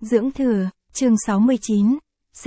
Dưỡng thừa, chương 69,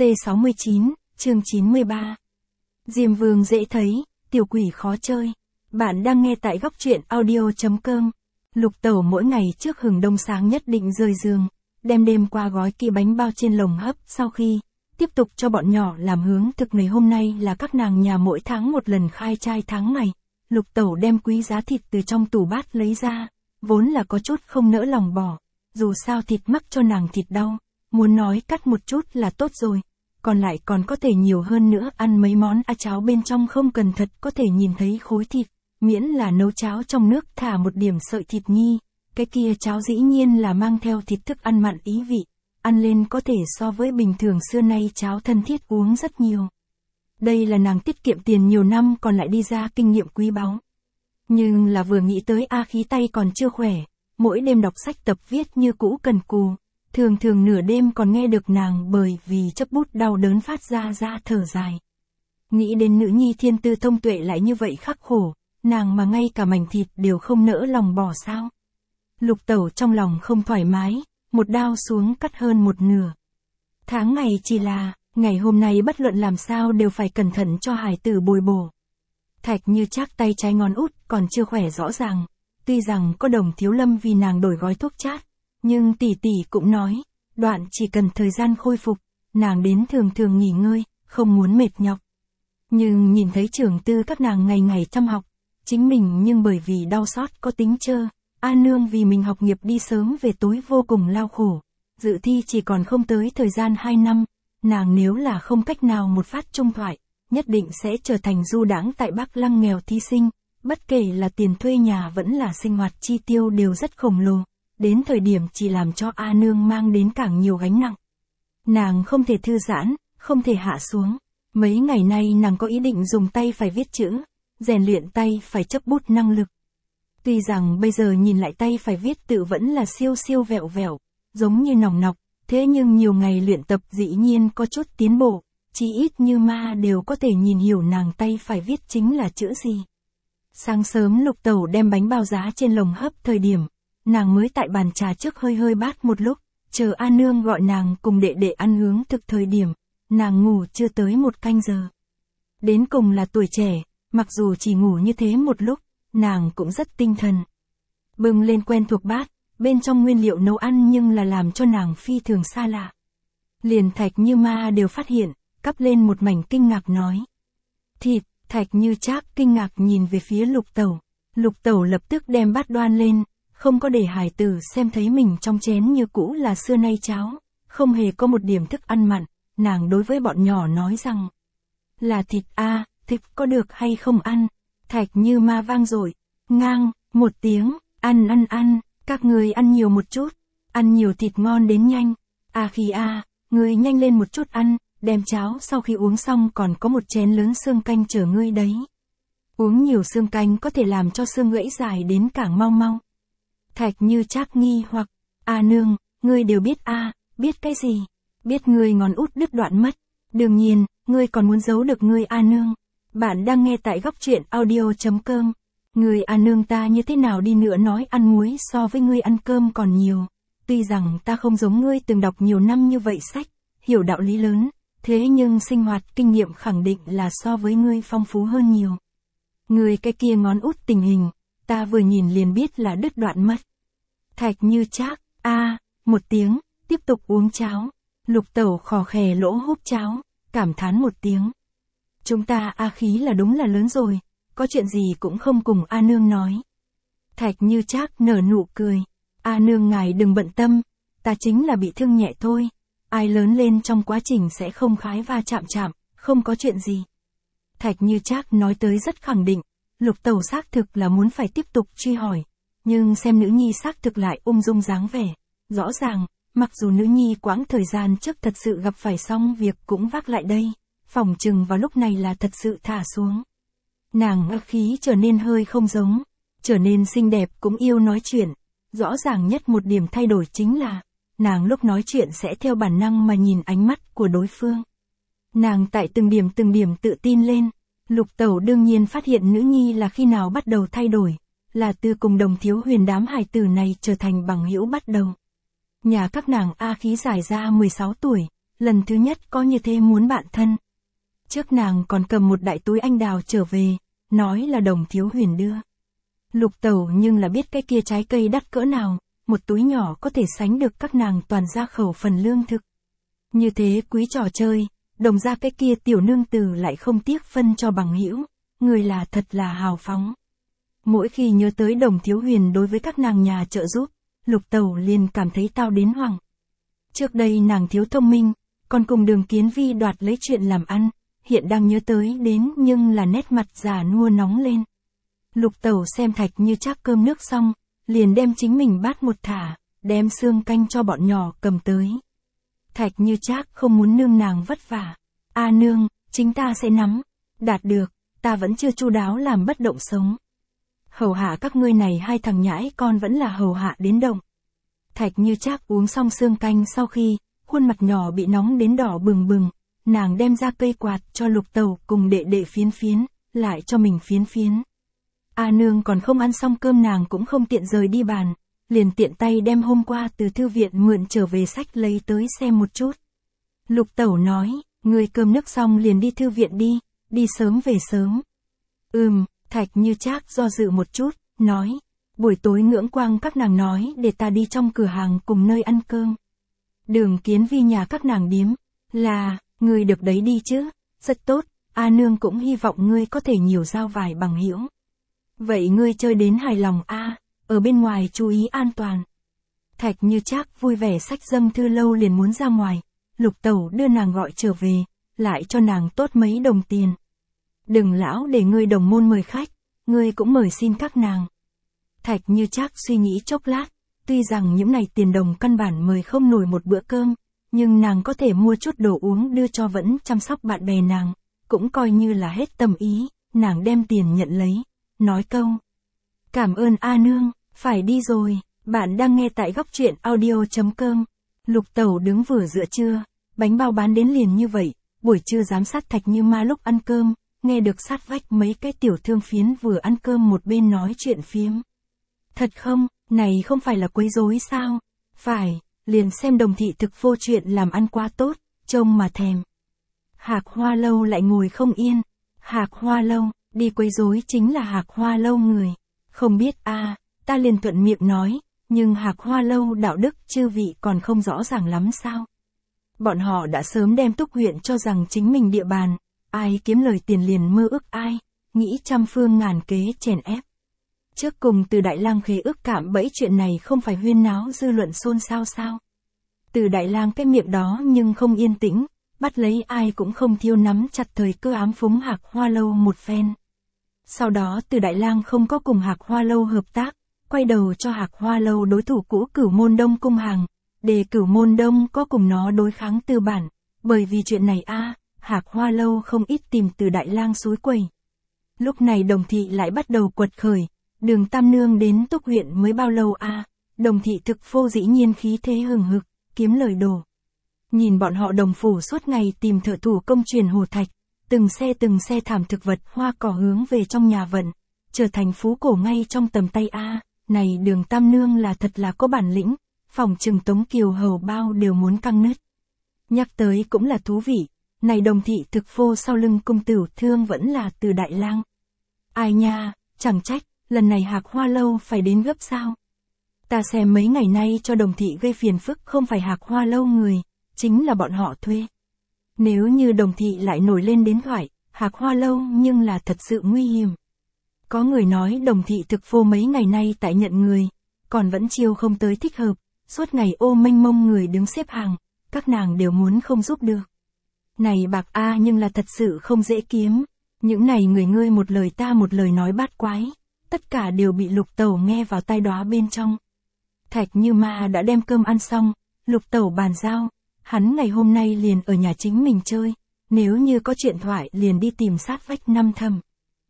C69, chương 93. Diêm Vương dễ thấy, tiểu quỷ khó chơi. Bạn đang nghe tại góc truyện audio.com. Lục Tẩu mỗi ngày trước hừng đông sáng nhất định rời giường, đem đêm qua gói kỹ bánh bao trên lồng hấp, sau khi tiếp tục cho bọn nhỏ làm hướng thực. Ngày hôm nay là các nàng nhà mỗi tháng một lần khai trai tháng ngày. Lục Tẩu đem quý giá thịt từ trong tủ bát lấy ra, vốn là có chút không nỡ lòng bỏ. Dù sao thịt mắc cho nàng thịt đau, muốn nói cắt một chút là tốt rồi, còn lại còn có thể nhiều hơn nữa. Ăn mấy món cháo bên trong không cần thật có thể nhìn thấy khối thịt, miễn là nấu cháo trong nước thả một điểm sợi thịt nhi, cái kia cháo dĩ nhiên là mang theo thịt, thức ăn mặn ý vị, ăn lên có thể so với bình thường xưa nay cháo thân thiết uống rất nhiều. Đây là nàng tiết kiệm tiền nhiều năm còn lại đi ra kinh nghiệm quý báu. Nhưng là vừa nghĩ tới khí tay còn chưa khỏe, mỗi đêm đọc sách tập viết như cũ cần cù, thường thường nửa đêm còn nghe được nàng bởi vì chấp bút đau đớn phát ra thở dài. Nghĩ đến nữ nhi thiên tư thông tuệ lại như vậy khắc khổ, nàng mà ngay cả mảnh thịt đều không nỡ lòng bỏ sao. Lục Tẩu trong lòng không thoải mái, một đao xuống cắt hơn một nửa. Tháng ngày chỉ là, ngày hôm nay bất luận làm sao đều phải cẩn thận cho hải tử bồi bổ. Thạch Như Trác tay trái ngón út còn chưa khỏe rõ ràng, tuy rằng có Đồng Thiếu Lâm vì nàng đổi gói thuốc chát, nhưng tỷ tỷ cũng nói, đoạn chỉ cần thời gian khôi phục, nàng đến thường thường nghỉ ngơi, không muốn mệt nhọc. Nhưng nhìn thấy trưởng tư các nàng ngày ngày chăm học, chính mình nhưng bởi vì đau xót có tính chơ, nương vì mình học nghiệp đi sớm về tối vô cùng lao khổ, dự thi chỉ còn không tới thời gian 2 năm, nàng nếu là không cách nào một phát trung thoại, nhất định sẽ trở thành du đãng tại Bắc Lăng nghèo thí sinh, bất kể là tiền thuê nhà vẫn là sinh hoạt chi tiêu đều rất khổng lồ, đến thời điểm chỉ làm cho nương mang đến càng nhiều gánh nặng. Nàng không thể thư giãn, không thể hạ xuống, mấy ngày nay nàng có ý định dùng tay phải viết chữ, rèn luyện tay phải chấp bút năng lực. Tuy rằng bây giờ nhìn lại tay phải viết tự vẫn là siêu vẹo vẹo, giống như nòng nọc, thế nhưng nhiều ngày luyện tập dĩ nhiên có chút tiến bộ, chí ít Như Ma đều có thể nhìn hiểu nàng tay phải viết chính là chữ gì. Sáng sớm Lục Tẩu đem bánh bao giá trên lồng hấp thời điểm, nàng mới tại bàn trà trước hơi bát một lúc, chờ nương gọi nàng cùng đệ đệ ăn hướng thực thời điểm, nàng ngủ chưa tới 1 canh giờ. Đến cùng là tuổi trẻ, mặc dù chỉ ngủ như thế một lúc, nàng cũng rất tinh thần. Bưng lên quen thuộc bát, bên trong nguyên liệu nấu ăn nhưng là làm cho nàng phi thường xa lạ. Liền Thạch Như Ma đều phát hiện, cắp lên một mảnh kinh ngạc nói. Thịt. Thạch Như Trác kinh ngạc nhìn về phía Lục Tẩu. Lục Tẩu lập tức đem bát đoan lên, không có để hải tử xem thấy mình trong chén như cũ là xưa nay cháo, không hề có một điểm thức ăn mặn. Nàng đối với bọn nhỏ nói rằng, là thịt thịt có được hay không ăn? Thạch Như Ma vang dội, ngang, một tiếng, ăn, các người ăn nhiều một chút, ăn nhiều thịt ngon đến nhanh, người nhanh lên một chút ăn, đem cháo sau khi uống xong còn có một chén lớn xương canh chờ ngươi đấy. Uống nhiều xương canh có thể làm cho xương gãy dài đến càng mau. Thạch Như Trác nghi hoặc, nương, ngươi đều biết biết cái gì? Biết ngươi ngón út đứt đoạn mất, đương nhiên, ngươi còn muốn giấu được ngươi nương. Bạn đang nghe tại góc truyện audio.com. Người nương ta như thế nào đi nữa nói ăn muối so với ngươi ăn cơm còn nhiều. Tuy rằng ta không giống ngươi từng đọc nhiều năm như vậy sách, hiểu đạo lý lớn, thế nhưng sinh hoạt kinh nghiệm khẳng định là so với ngươi phong phú hơn nhiều. Ngươi cái kia ngón út tình hình, ta vừa nhìn liền biết là đứt đoạn mất. Thạch Như Trác, một tiếng, tiếp tục uống cháo. Lục Tẩu khò khè lỗ húp cháo, cảm thán một tiếng. Chúng ta khí là đúng là lớn rồi, có chuyện gì cũng không cùng nương nói. Thạch Như Trác nở nụ cười, nương ngài đừng bận tâm, ta chính là bị thương nhẹ thôi, ai lớn lên trong quá trình sẽ không khái va chạm, không có chuyện gì. Thạch Như Trác nói tới rất khẳng định, Lục Tẩu xác thực là muốn phải tiếp tục truy hỏi, nhưng xem nữ nhi xác thực lại ung dung dáng vẻ, rõ ràng, mặc dù nữ nhi quãng thời gian trước thật sự gặp phải xong việc cũng vác lại đây, phỏng chừng vào lúc này là thật sự thả xuống. Nàng khí trở nên hơi không giống, trở nên xinh đẹp cũng yêu nói chuyện, rõ ràng nhất một điểm thay đổi chính là, nàng lúc nói chuyện sẽ theo bản năng mà nhìn ánh mắt của đối phương. Nàng tại từng điểm tự tin lên, Lục Tẩu đương nhiên phát hiện nữ nhi là khi nào bắt đầu thay đổi, là từ cùng Đồng Thiếu Huyền đám hài tử này trở thành bằng hữu bắt đầu. Nhà các nàng A Khí Giải ra 16 tuổi, lần thứ nhất có như thế muốn bạn thân. Trước nàng còn cầm một đại túi anh đào trở về, nói là Đồng Thiếu Huyền đưa. Lục Tẩu nhưng là biết cái kia trái cây đắt cỡ nào, một túi nhỏ có thể sánh được các nàng toàn ra khẩu phần lương thực. Như thế quý trò chơi, Đồng ra cái kia tiểu nương tử lại không tiếc phân cho bằng hữu, người là thật là hào phóng. Mỗi khi nhớ tới Đồng Thiếu Huyền đối với các nàng nhà trợ giúp, Lục Tẩu liền cảm thấy tao đến hoảng. Trước đây nàng thiếu thông minh, còn cùng Đường Kiến Vi đoạt lấy chuyện làm ăn, hiện đang nhớ tới đến nhưng là nét mặt già nua nóng lên. Lục Tẩu xem Thạch Như Trác cơm nước xong, liền đem chính mình bát một thả, đem xương canh cho bọn nhỏ cầm tới. Thạch Như Trác không muốn nương nàng vất vả. A nương, chính ta sẽ nắm. Đạt được, ta vẫn chưa chu đáo làm bất động sống. Hầu hạ các ngươi này hai thằng nhãi con vẫn là hầu hạ đến động. Thạch Như Trác uống xong xương canh sau khi, khuôn mặt nhỏ bị nóng đến đỏ bừng bừng, nàng đem ra cây quạt cho Lục Tẩu cùng đệ đệ phiến phiến, lại cho mình phiến phiến. A nương còn không ăn xong cơm nàng cũng không tiện rời đi bàn, liền tiện tay đem hôm qua từ thư viện mượn trở về sách lấy tới xem một chút. Lục Tẩu nói, người cơm nước xong liền đi thư viện đi sớm về sớm. Thạch Như Trác do dự một chút, nói, buổi tối Ngưỡng Quang các nàng nói để ta đi trong cửa hàng cùng nơi ăn cơm. Đường Kiến Vi nhà các nàng điếm, là, ngươi được đấy đi chứ, rất tốt, A nương cũng hy vọng ngươi có thể nhiều giao vài bằng hữu. Vậy ngươi chơi đến hài lòng a, ở bên ngoài chú ý an toàn. Thạch Như Trác vui vẻ xách dâng thư lâu liền muốn ra ngoài, Lục Tẩu đưa nàng gọi trở về, lại cho nàng tốt mấy đồng tiền. Đừng lão để ngươi đồng môn mời khách, ngươi cũng mời xin các nàng. Thạch Như Trác suy nghĩ chốc lát, tuy rằng những này tiền đồng căn bản mời không nổi một bữa cơm, nhưng nàng có thể mua chút đồ uống đưa cho vẫn chăm sóc bạn bè nàng, cũng coi như là hết tâm ý, nàng đem tiền nhận lấy, nói câu. Cảm ơn A nương, phải đi rồi, bạn đang nghe tại góc truyện audio.com. Lục Tẩu đứng vừa giữa trưa, bánh bao bán đến liền như vậy, buổi trưa giám sát Thạch Như Ma lúc ăn cơm, nghe được sát vách mấy cái tiểu thương phiến vừa ăn cơm một bên nói chuyện phiếm. Thật không, này không phải là quấy rối sao? Phải, liền xem Đồng thị thực vô chuyện làm ăn quá tốt, trông mà thèm. Hạc Hoa Lâu lại ngồi không yên. Hạc Hoa Lâu, đi quấy rối chính là Hạc Hoa Lâu người. Không biết a, ta liền thuận miệng nói, nhưng Hạc Hoa Lâu đạo đức chư vị còn không rõ ràng lắm sao? Bọn họ đã sớm đem Túc huyện cho rằng chính mình địa bàn, ai kiếm lời tiền liền mơ ước ai, nghĩ trăm phương ngàn kế chèn ép. Trước cùng Từ Đại Lang khế ước cạm bẫy chuyện này không phải huyên náo dư luận xôn xao sao? Từ Đại Lang cái miệng đó nhưng không yên tĩnh, bắt lấy ai cũng không thiêu nắm chặt thời cơ ám phúng Hạc Hoa Lâu một phen. Sau đó Từ Đại Lang không có cùng Hạc Hoa Lâu hợp tác, quay đầu cho Hạc Hoa Lâu đối thủ cũ Cửu Môn Đông cung hàng, để Cửu Môn Đông có cùng nó đối kháng tư bản, bởi vì chuyện này Hạc Hoa Lâu không ít tìm Từ Đại Lang xúi quẩy. Lúc này Đồng thị lại bắt đầu quật khởi, Đường Tam Nương đến Túc huyện mới bao lâu Đồng thị thực phô dĩ nhiên khí thế hừng hực, kiếm lời đồ. Nhìn bọn họ Đồng phủ suốt ngày tìm thợ thủ công truyền hồ thạch, từng xe thảm thực vật hoa cỏ hướng về trong nhà vận, trở thành phú cổ ngay trong tầm tay này Đường Tam Nương là thật là có bản lĩnh, phòng trừng Tống Kiều hầu bao đều muốn căng nứt. Nhắc tới cũng là thú vị, này Đồng thị thực phô sau lưng cung tửu thương vẫn là Từ Đại Lang. Ai nha, chẳng trách, lần này Hạc Hoa Lâu phải đến gấp sao. Ta xem mấy ngày nay cho Đồng thị gây phiền phức không phải Hạc Hoa Lâu người, chính là bọn họ thuê. Nếu như Đồng thị lại nổi lên đến thoại, Hạc Hoa Lâu nhưng là thật sự nguy hiểm. Có người nói Đồng thị thực phô mấy ngày nay tại nhận người, còn vẫn chiêu không tới thích hợp, suốt ngày ô mênh mông người đứng xếp hàng, các nàng đều muốn không giúp được. Này bạc nhưng là thật sự không dễ kiếm, những này người ngươi một lời ta một lời nói bát quái, tất cả đều bị Lục Tẩu nghe vào tai đó bên trong. Thạch Như Ma đã đem cơm ăn xong, Lục Tẩu bàn giao, hắn ngày hôm nay liền ở nhà chính mình chơi, nếu như có chuyện thoại liền đi tìm sát vách năm thầm.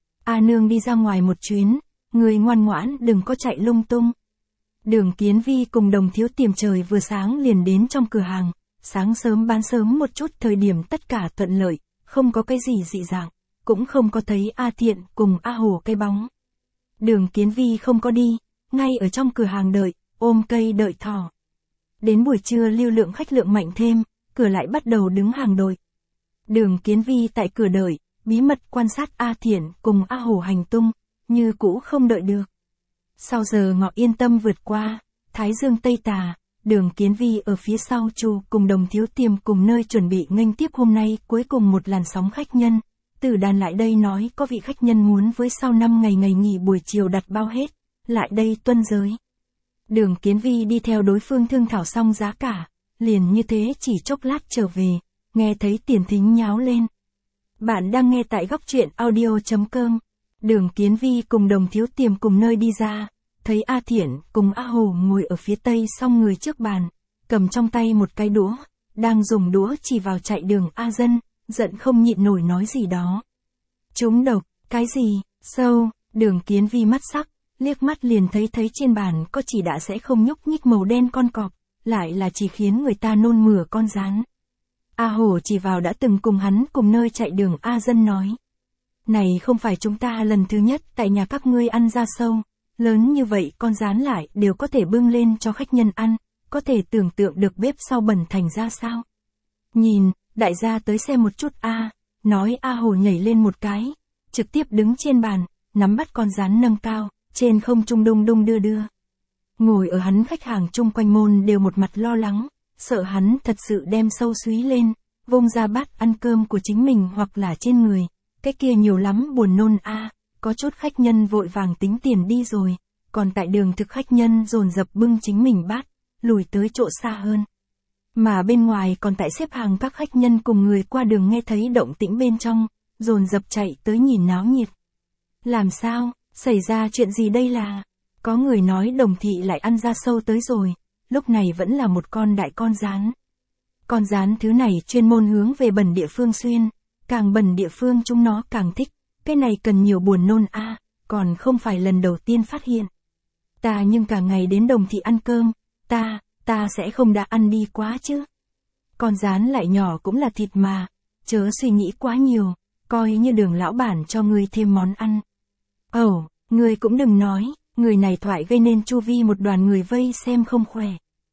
A nương đi ra ngoài một chuyến, người ngoan ngoãn đừng có chạy lung tung. Đường Kiến Vi cùng Đồng thiếu tìm trời vừa sáng liền đến trong cửa hàng, sáng sớm bán sớm một chút thời điểm tất cả thuận lợi, không có cái gì dị dạng, cũng không có thấy A Thiện cùng A Hồ cái bóng. Đường Kiến Vi không có đi, ngay ở trong cửa hàng đợi, ôm cây đợi thỏ. Đến buổi trưa lưu lượng khách lượng mạnh thêm, cửa lại bắt đầu đứng hàng đồi. Đường Kiến Vi tại cửa đợi, bí mật quan sát A Thiển cùng A Hổ hành tung, như cũ không đợi được. Sau giờ ngọ yên tâm vượt qua, Thái Dương Tây Tà, Đường Kiến Vi ở phía sau Chu cùng Đồng Thiếu Tiềm cùng nơi chuẩn bị nghênh tiếp hôm nay cuối cùng một làn sóng khách nhân. Tử Đàn lại đây nói có vị khách nhân muốn với sau 5 ngày ngày nghỉ buổi chiều đặt bao hết, lại đây tuân giới. Đường Kiến Vi đi theo đối phương thương thảo xong giá cả, liền như thế chỉ chốc lát trở về, nghe thấy Tiền Thính nháo lên. Bạn đang nghe tại góc truyện audio.com. Đường Kiến Vi cùng Đồng Thiếu Tiềm cùng nơi đi ra, thấy A Thiển cùng A Hồ ngồi ở phía tây song người trước bàn, cầm trong tay một cái đũa, đang dùng đũa chỉ vào chạy đường A Dân, giận không nhịn nổi nói gì đó. Trúng độc, cái gì, sâu, Đường Kiến Vi mắt sắc, liếc mắt liền thấy trên bàn có chỉ đã sẽ không nhúc nhích màu đen con cọp, lại là chỉ khiến người ta nôn mửa con rán. A Hồ chỉ vào đã từng cùng hắn cùng nơi chạy đường A Dân nói. Này không phải chúng ta lần thứ nhất tại nhà các ngươi ăn da sâu, lớn như vậy con rán lại đều có thể bưng lên cho khách nhân ăn, có thể tưởng tượng được bếp sau bẩn thành ra sao. Nhìn, đại gia tới xem một chút a, nói A Hồ nhảy lên một cái, trực tiếp đứng trên bàn, nắm bắt con rán nâng cao, trên không trung đung đung đưa đưa. Ngồi ở hắn khách hàng chung quanh môn đều một mặt lo lắng, sợ hắn thật sự đem sâu súy lên, vung ra bát ăn cơm của chính mình hoặc là trên người, cái kia nhiều lắm buồn nôn a. Có chút khách nhân vội vàng tính tiền đi rồi, còn tại đường thực khách nhân dồn dập bưng chính mình bát, lùi tới chỗ xa hơn. Mà bên ngoài còn tại xếp hàng các khách nhân cùng người qua đường nghe thấy động tĩnh bên trong, dồn dập chạy tới nhìn náo nhiệt. Làm sao, xảy ra chuyện gì đây là? Có người nói Đồng thị lại ăn da sâu tới rồi, lúc này vẫn là một con đại con rán. Con rán thứ này chuyên môn hướng về bẩn địa phương xuyên, càng bẩn địa phương chúng nó càng thích. Cái này cần nhiều buồn nôn a, còn không phải lần đầu tiên phát hiện. Ta nhưng cả ngày đến Đồng thị ăn cơm, ta sẽ không đã ăn đi quá chứ. Con rán lại nhỏ cũng là thịt mà, chớ suy nghĩ quá nhiều, coi như Đường lão bản cho ngươi thêm món ăn. Ngươi cũng đừng nói, người này thoại gây nên chu vi một đoàn người vây xem không khỏe.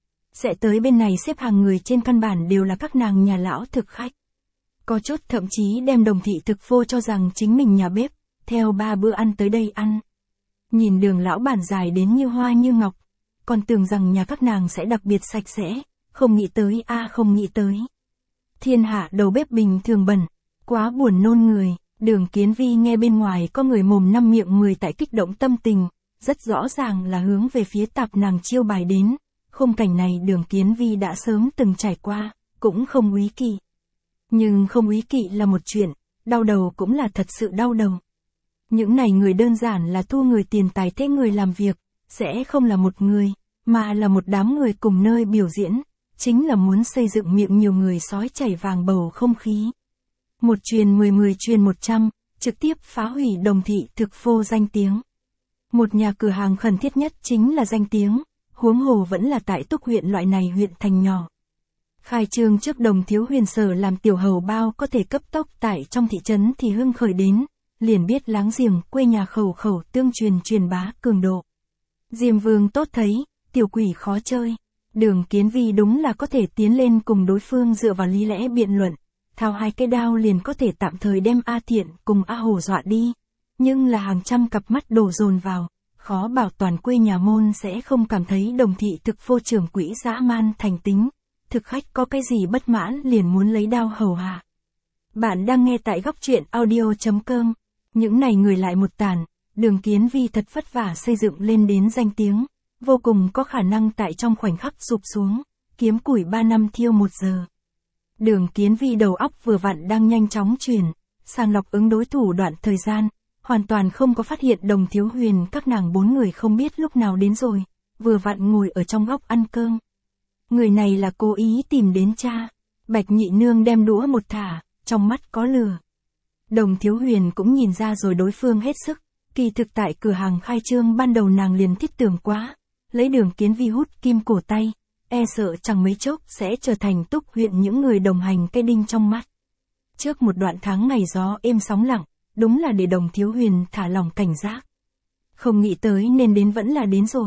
Sẽ tới bên này xếp hàng người trên căn bản đều là các nàng nhà lão thực khách. Có chút thậm chí đem Đồng thị thực vô cho rằng chính mình nhà bếp, theo 3 bữa ăn tới đây ăn. Nhìn Đường lão bản dài đến như hoa như ngọc, còn tưởng rằng nhà các nàng sẽ đặc biệt sạch sẽ, không nghĩ tới không nghĩ tới. Thiên hạ đầu bếp bình thường bẩn, quá buồn nôn người. Đường Kiến Vi nghe bên ngoài có người mồm năm miệng 10 tại kích động tâm tình, rất rõ ràng là hướng về phía tạp nàng chiêu bài đến. Khung cảnh này Đường Kiến Vi đã sớm từng trải qua, cũng không úy kỵ. Nhưng không úy kỵ là một chuyện, đau đầu cũng là thật sự đau đầu. Những này người đơn giản là thu người tiền tài thế người làm việc, sẽ không là một người, mà là một đám người cùng nơi biểu diễn, chính là muốn xây dựng miệng nhiều người sói chảy vàng bầu không khí. Một truyền 10 truyền 100, trực tiếp phá hủy Đồng thị thực vô danh tiếng. Một nhà cửa hàng khẩn thiết nhất chính là danh tiếng, huống hồ vẫn là tại Túc huyện loại này huyện thành nhỏ. Khai trương trước Đồng Thiếu Huyền sở làm tiểu hầu bao có thể cấp tốc tại trong thị trấn thì hưng khởi đến, liền biết láng giềng quê nhà khẩu tương truyền bá cường độ. Diêm Vương tốt thấy, tiểu quỷ khó chơi. Đường Kiến Vi đúng là có thể tiến lên cùng đối phương dựa vào lý lẽ biện luận, thao 2 cái đao liền có thể tạm thời đem A Thiện cùng A Hồ dọa đi. Nhưng là hàng trăm cặp mắt đổ dồn vào, khó bảo toàn quê nhà môn sẽ không cảm thấy Đồng thị thực vô trưởng quỹ dã man thành tính. Thực khách có cái gì bất mãn liền muốn lấy đao hầu hạ. Bạn đang nghe tại góc truyện audio.com. Những này người lại một tàn, Đường Kiến Vi thật vất vả xây dựng lên đến danh tiếng, vô cùng có khả năng tại trong khoảnh khắc sụp xuống, kiếm củi 3 năm thiêu 1 giờ. Đường Kiến Vi đầu óc vừa vặn đang nhanh chóng chuyển, sàng lọc ứng đối thủ đoạn thời gian, hoàn toàn không có phát hiện Đồng Thiếu Huyền các nàng 4 người không biết lúc nào đến rồi, vừa vặn ngồi ở trong góc ăn cơm. Người này là cố ý tìm đến cha. Bạch nhị nương đem đũa một thả, trong mắt có lửa. Đồng Thiếu Huyền cũng nhìn ra rồi đối phương hết sức, kỳ thực tại cửa hàng khai trương ban đầu nàng liền thiết tưởng quá, lấy Đường Kiến Vi hút kim cổ tay, e sợ chẳng mấy chốc sẽ trở thành Túc huyện những người đồng hành cây đinh trong mắt. Trước một đoạn tháng ngày gió êm sóng lặng, đúng là để Đồng Thiếu Huyền thả lỏng cảnh giác. Không nghĩ tới nên đến vẫn là đến rồi.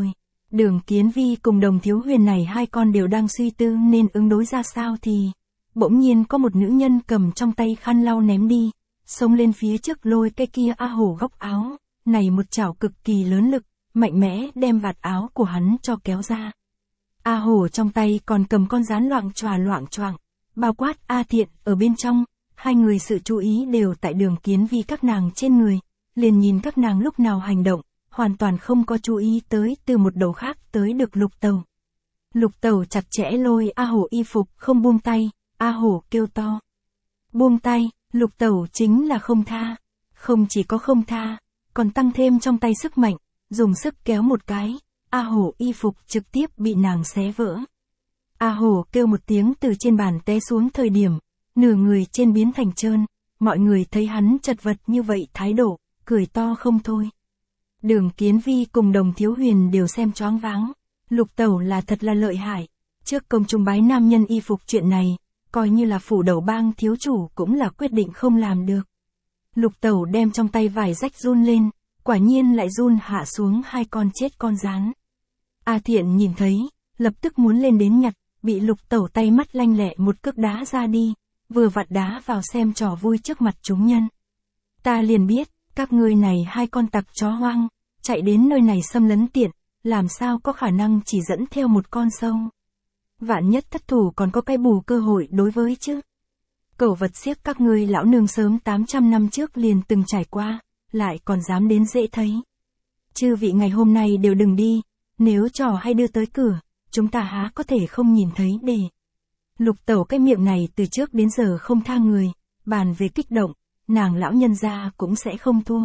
Đường Kiến Vi cùng Đồng Thiếu Huyền này hai con đều đang suy tư nên ứng đối ra sao thì bỗng nhiên có một nữ nhân cầm trong tay khăn lau ném đi, xông lên phía trước lôi cái kia A Hổ góc áo, này một chảo cực kỳ lớn lực, mạnh mẽ đem vạt áo của hắn cho kéo ra. A Hổ trong tay còn cầm con rán loạng choạng, bao quát A Thiện ở bên trong, hai người sự chú ý đều tại Đường Kiến Vi các nàng trên người, liền nhìn các nàng lúc nào hành động, hoàn toàn không có chú ý tới từ một đầu khác tới được Lục Tẩu. Lục Tẩu chặt chẽ lôi A Hổ y phục không buông tay, A Hổ kêu to. Buông tay, Lục Tẩu chính là không tha, không chỉ có không tha, còn tăng thêm trong tay sức mạnh, dùng sức kéo một cái, A Hổ y phục trực tiếp bị nàng xé vỡ. A Hổ kêu một tiếng từ trên bàn té xuống thời điểm, nửa người trên biến thành trơn, mọi người thấy hắn chật vật như vậy thái độ, cười to không thôi. Đường Kiến Vi cùng Đồng Thiếu Huyền đều xem choáng váng, Lục Tẩu là thật là lợi hại, trước công chúng bái nam nhân y phục chuyện này, coi như là phủ đầu bang thiếu chủ cũng là quyết định không làm được. Lục Tẩu đem trong tay vải rách run lên, quả nhiên lại run hạ xuống hai con chết con rán. A Thiện nhìn thấy, lập tức muốn lên đến nhặt, bị Lục Tẩu tay mắt lanh lẹ một cước đá ra đi, vừa vặn đá vào xem trò vui trước mặt chúng nhân. Ta liền biết, các ngươi này hai con tặc chó hoang, chạy đến nơi này xâm lấn tiện, làm sao có khả năng chỉ dẫn theo một con sâu. Vạn nhất thất thủ còn có cái bù cơ hội đối với chứ. Cẩu vật xiếc các ngươi lão nương sớm 800 năm trước liền từng trải qua, lại còn dám đến dễ thấy. Chư vị ngày hôm nay đều đừng đi, nếu trò hay đưa tới cửa, chúng ta há có thể không nhìn thấy để. Lục Tẩu cái miệng này từ trước đến giờ không tha người, bàn về kích động, nàng lão nhân gia cũng sẽ không thua.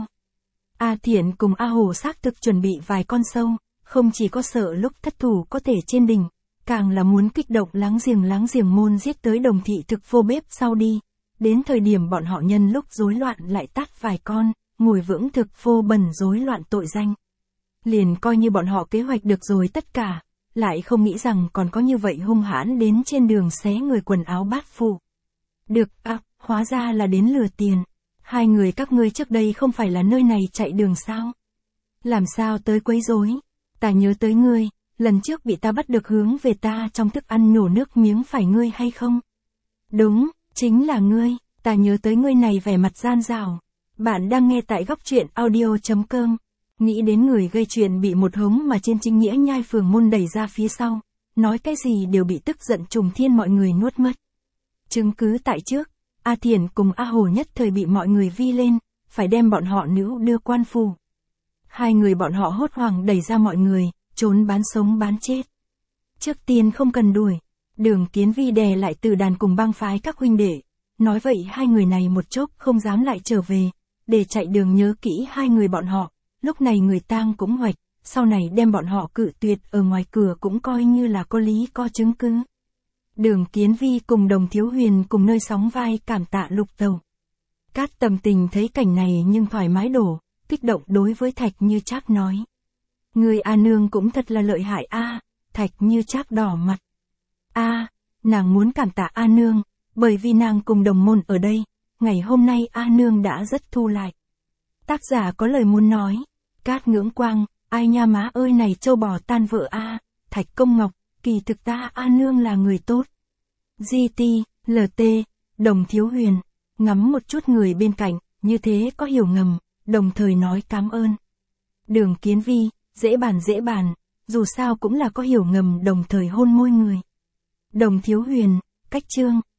A Thiện cùng A Hổ xác thực chuẩn bị vài con sâu, không chỉ có sợ lúc thất thủ có thể trên đỉnh, càng là muốn kích động láng giềng môn giết tới Đồng thị thực phô bếp sau đi. Đến thời điểm bọn họ nhân lúc rối loạn lại tát vài con, ngồi vững thực phô bẩn rối loạn tội danh. Liền coi như bọn họ kế hoạch được rồi tất cả, lại không nghĩ rằng còn có như vậy hung hãn đến trên đường xé người quần áo bát phụ. Được, hóa ra là đến lừa tiền. Hai người các ngươi trước đây không phải là nơi này chạy đường sao? Làm sao tới quấy rối? Ta nhớ tới ngươi, lần trước bị ta bắt được hướng về ta trong thức ăn nhổ nước miếng phải ngươi hay không? Đúng, chính là ngươi, ta nhớ tới ngươi này vẻ mặt gian dảo. Bạn đang nghe tại góc truyện audio.com. Nghĩ đến người gây chuyện bị một hống mà trên chính nghĩa nhai phường môn đẩy ra phía sau, nói cái gì đều bị tức giận trùng thiên mọi người nuốt mất. Chứng cứ tại trước, A Thiện cùng A Hổ nhất thời bị mọi người vi lên, phải đem bọn họ nữ đưa quan phủ. Hai người bọn họ hốt hoảng đẩy ra mọi người, trốn bán sống bán chết. Trước tiên không cần đuổi, Đường Kiến Vi đè lại Từ Đàn cùng bang phái các huynh đệ, nói vậy hai người này một chốc không dám lại trở về, để chạy đường nhớ kỹ hai người bọn họ, lúc này người tang cũng hoạch, sau này đem bọn họ cự tuyệt ở ngoài cửa cũng coi như là có lý có chứng cứ. Đường Kiến Vi cùng Đồng Thiếu Huyền cùng nơi sóng vai cảm tạ Lục Tẩu. Cát Tầm Tình thấy cảnh này nhưng thoải mái đổ, kích động đối với Thạch Như Trác nói. Người A nương cũng thật là lợi hại a. Thạch Như Trác đỏ mặt. Nàng muốn cảm tạ A nương, bởi vì nàng cùng đồng môn ở đây, ngày hôm nay A nương đã rất thu lại. Tác giả có lời muốn nói. Cát Ngưỡng Quang, ai nha má ơi này châu bò tan vợ a. Thạch Công Ngọc, kỳ thực ta A nương là người tốt. GT, LT, Đồng Thiếu Huyền, ngắm một chút người bên cạnh, như thế có hiểu ngầm, đồng thời nói cảm ơn. Đường Kiến Vi, dễ bàn, dù sao cũng là có hiểu ngầm đồng thời hôn môi người. Đồng Thiếu Huyền, cách chương.